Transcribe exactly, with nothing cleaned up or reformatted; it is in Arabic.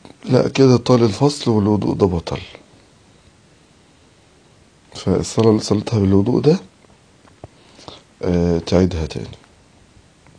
لا كده طال الفصل والوضوء ده بطل. فالصلاة اللي صليتها بالوضوء ده آه تعيدها تاني.